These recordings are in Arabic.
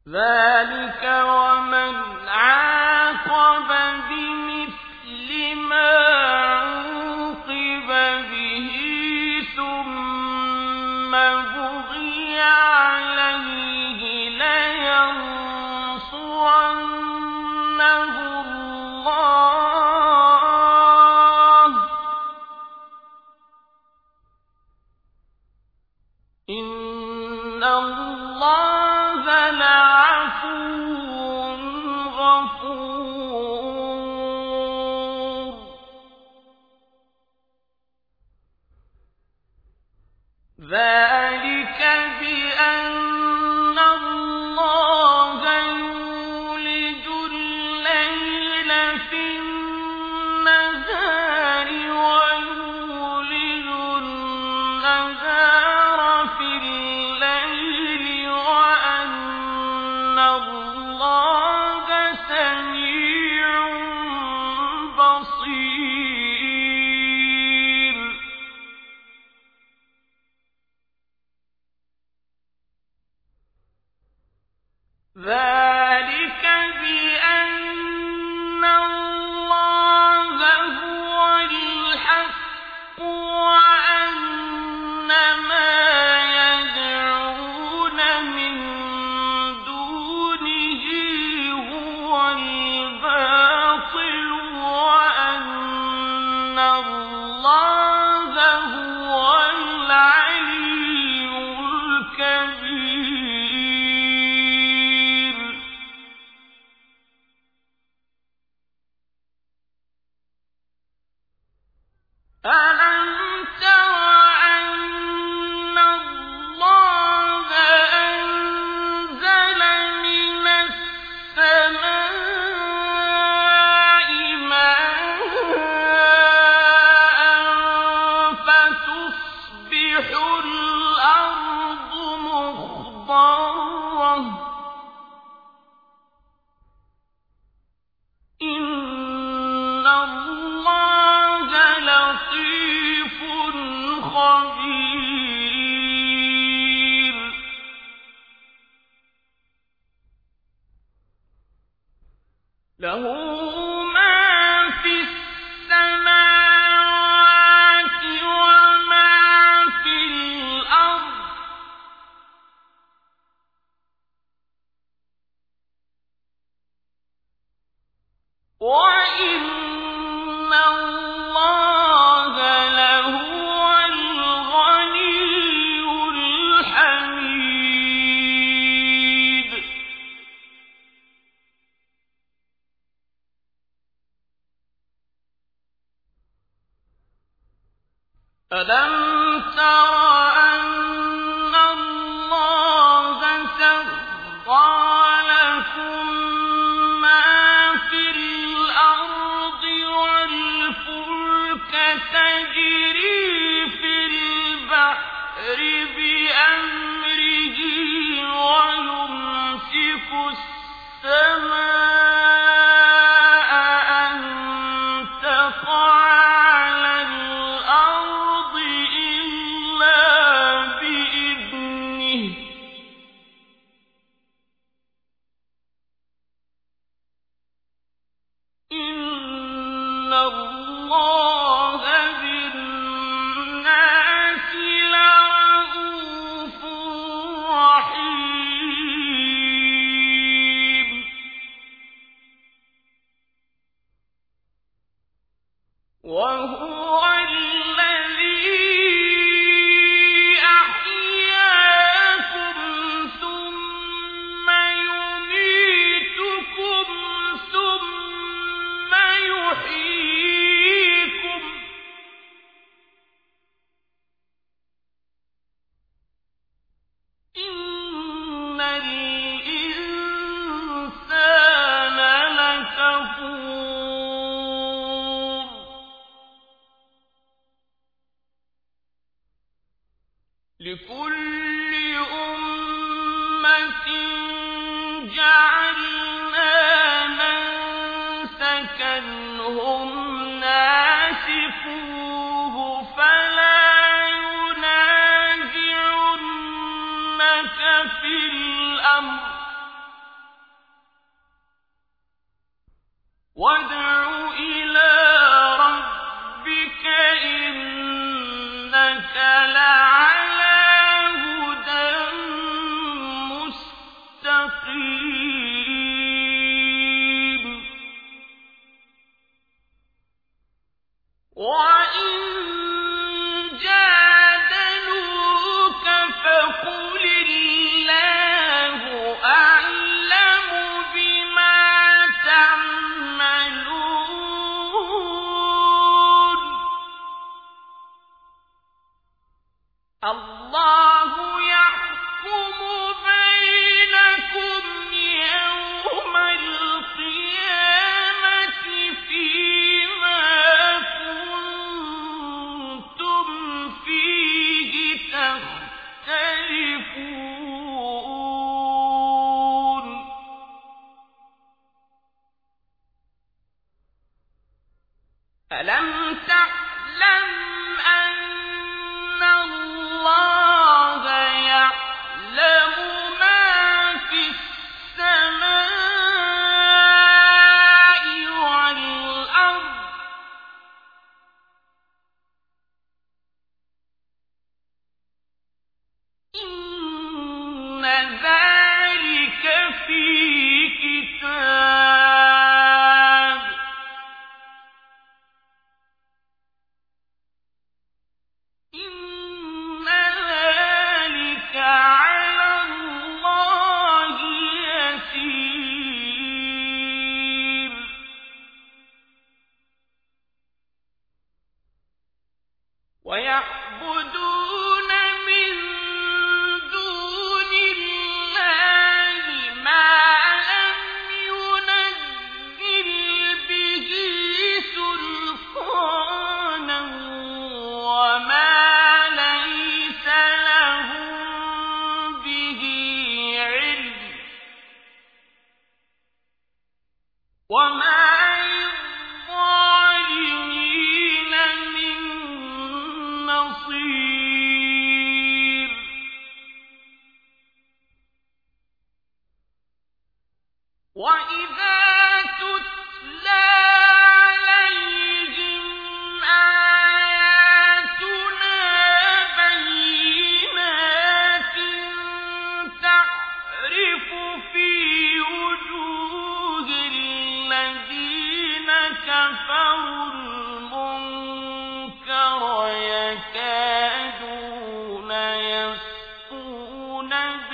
ذلك ومن عاقب بمثل ما عوقب به ثم بغي عليه لينصرنه الله إن الله لعفو غفور ذلك بأن الله يولج الليل في النهار ويولج النهار في الليل وأن الله سميع بصير ذلك بأن الله هو الحق وأن ما يدعون من دونه هو الباطل وأن الله هو العلي الكبير ألم تر أن الله أنزل من السماء ماء فتصبح الأرض مخضرة إن الله لطيف خبير له ما في السماوات وما في الأرض وإن الله لهو الغني الحميد ألم تر أن الله سخر لكم ما في الأرض والفلك تجري في البحر بأمره ويمسك السماء أن تقع على الأرض إلا بإذنه إن الله بالناس لرءوف رحيم وهو الذي أحياكم ثم يميتكم ثم يحييكم وادع إلى ربك إنك لعلى هدى مستقيم وإن جادلوك فقل الله أعلم بما تعملون الله يحكم بينكم يوم القيامة فيما كنتم فيه تختلفون ألم تعلم أن الله يعلم ما في السماء والأرض إن ذلك في كتاب إن ذلك على الله يسير ويعبدون من دون الله ما لم ينزل به سلطانا وما ليس لهم به علم وما للظالمين من نصير وإذا تتلى عليهم آياتنا بينات تعرف في وجوه الذين كفروا المنكر يكادون يسطون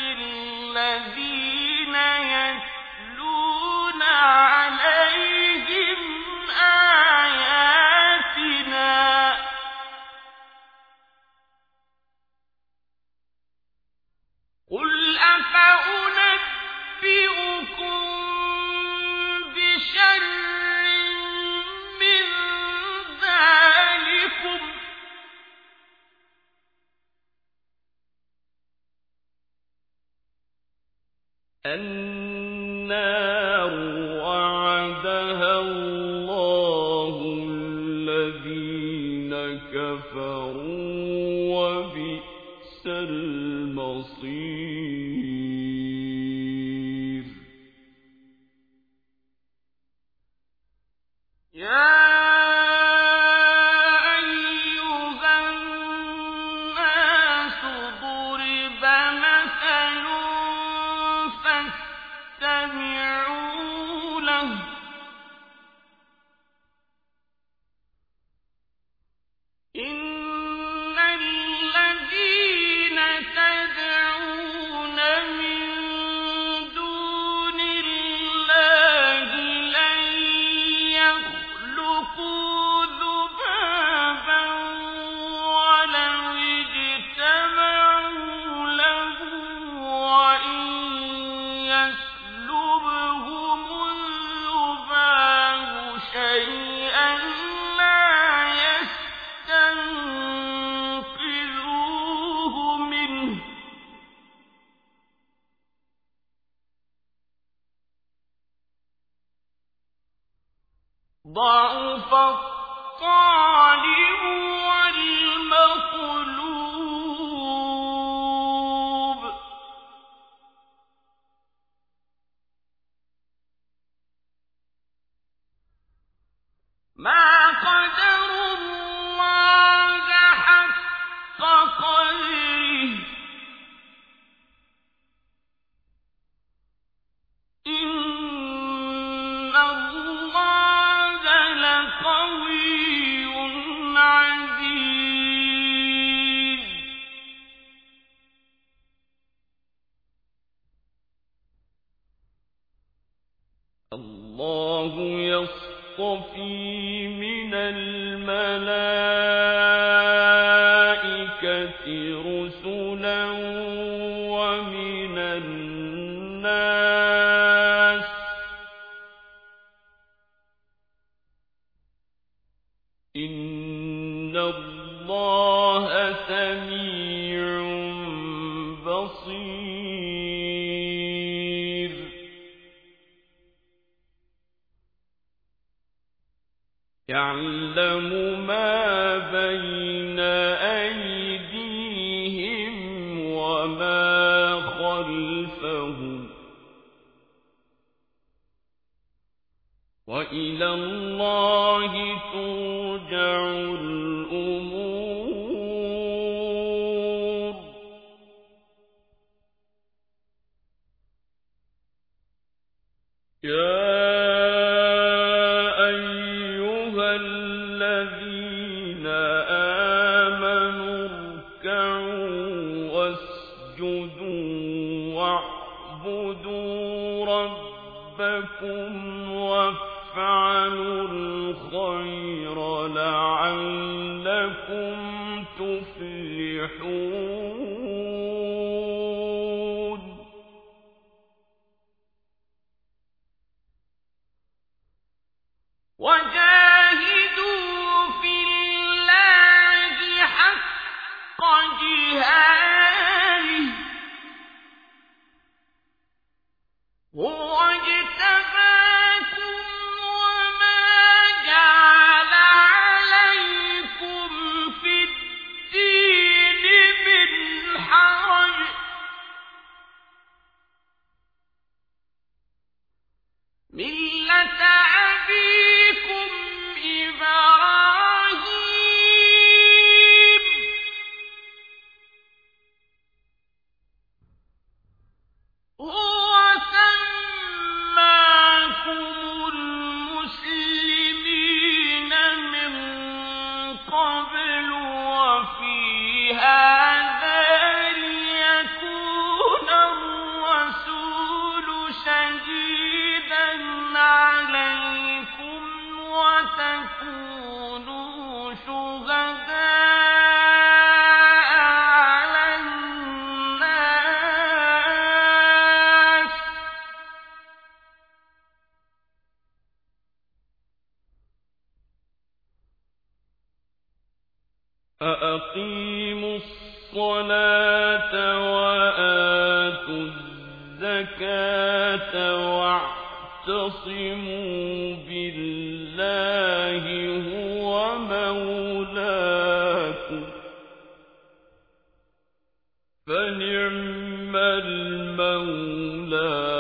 بالذين يتلون عليهم آياتنا قل أفأنبئكم بشر من ذلكم النار وعدها الله الذين كفروا وبئس المصير يا أيها الناس ضرب مثل فاستمعوا له إن الذين تدعون من دون الله لن يخلقوا ذبابا ولو اجتمعوا له وإن يسلبهم الذباب شيئا لا يستنقذوه منه ضعف الطالب والمطلوب الله يصطفي من الملائكة رسلا ومن الناس إن الله سميع بصير يعلم ما بين أيديهم وما خلفهم وإلى الله ترجع الأمور يا أيها الذين آمنوا اركعوا واسجدوا واعبدوا ربكم وافعلوا الخير لعلكم تفلحون وجاهدوا في الله حق جهاده هو اجتباكم وما جعل عليكم في الدين من حرج ملة أبيكم إبراهيم هو سماكم المسلمين من قبل وفي هذا ليكون الرسول شهيدا عليكم وتكونوا شهداء على الناس فأقيموا الصلاة وآتوا الزكاة واعتصموا بالله هو مولاكم فنعم المولى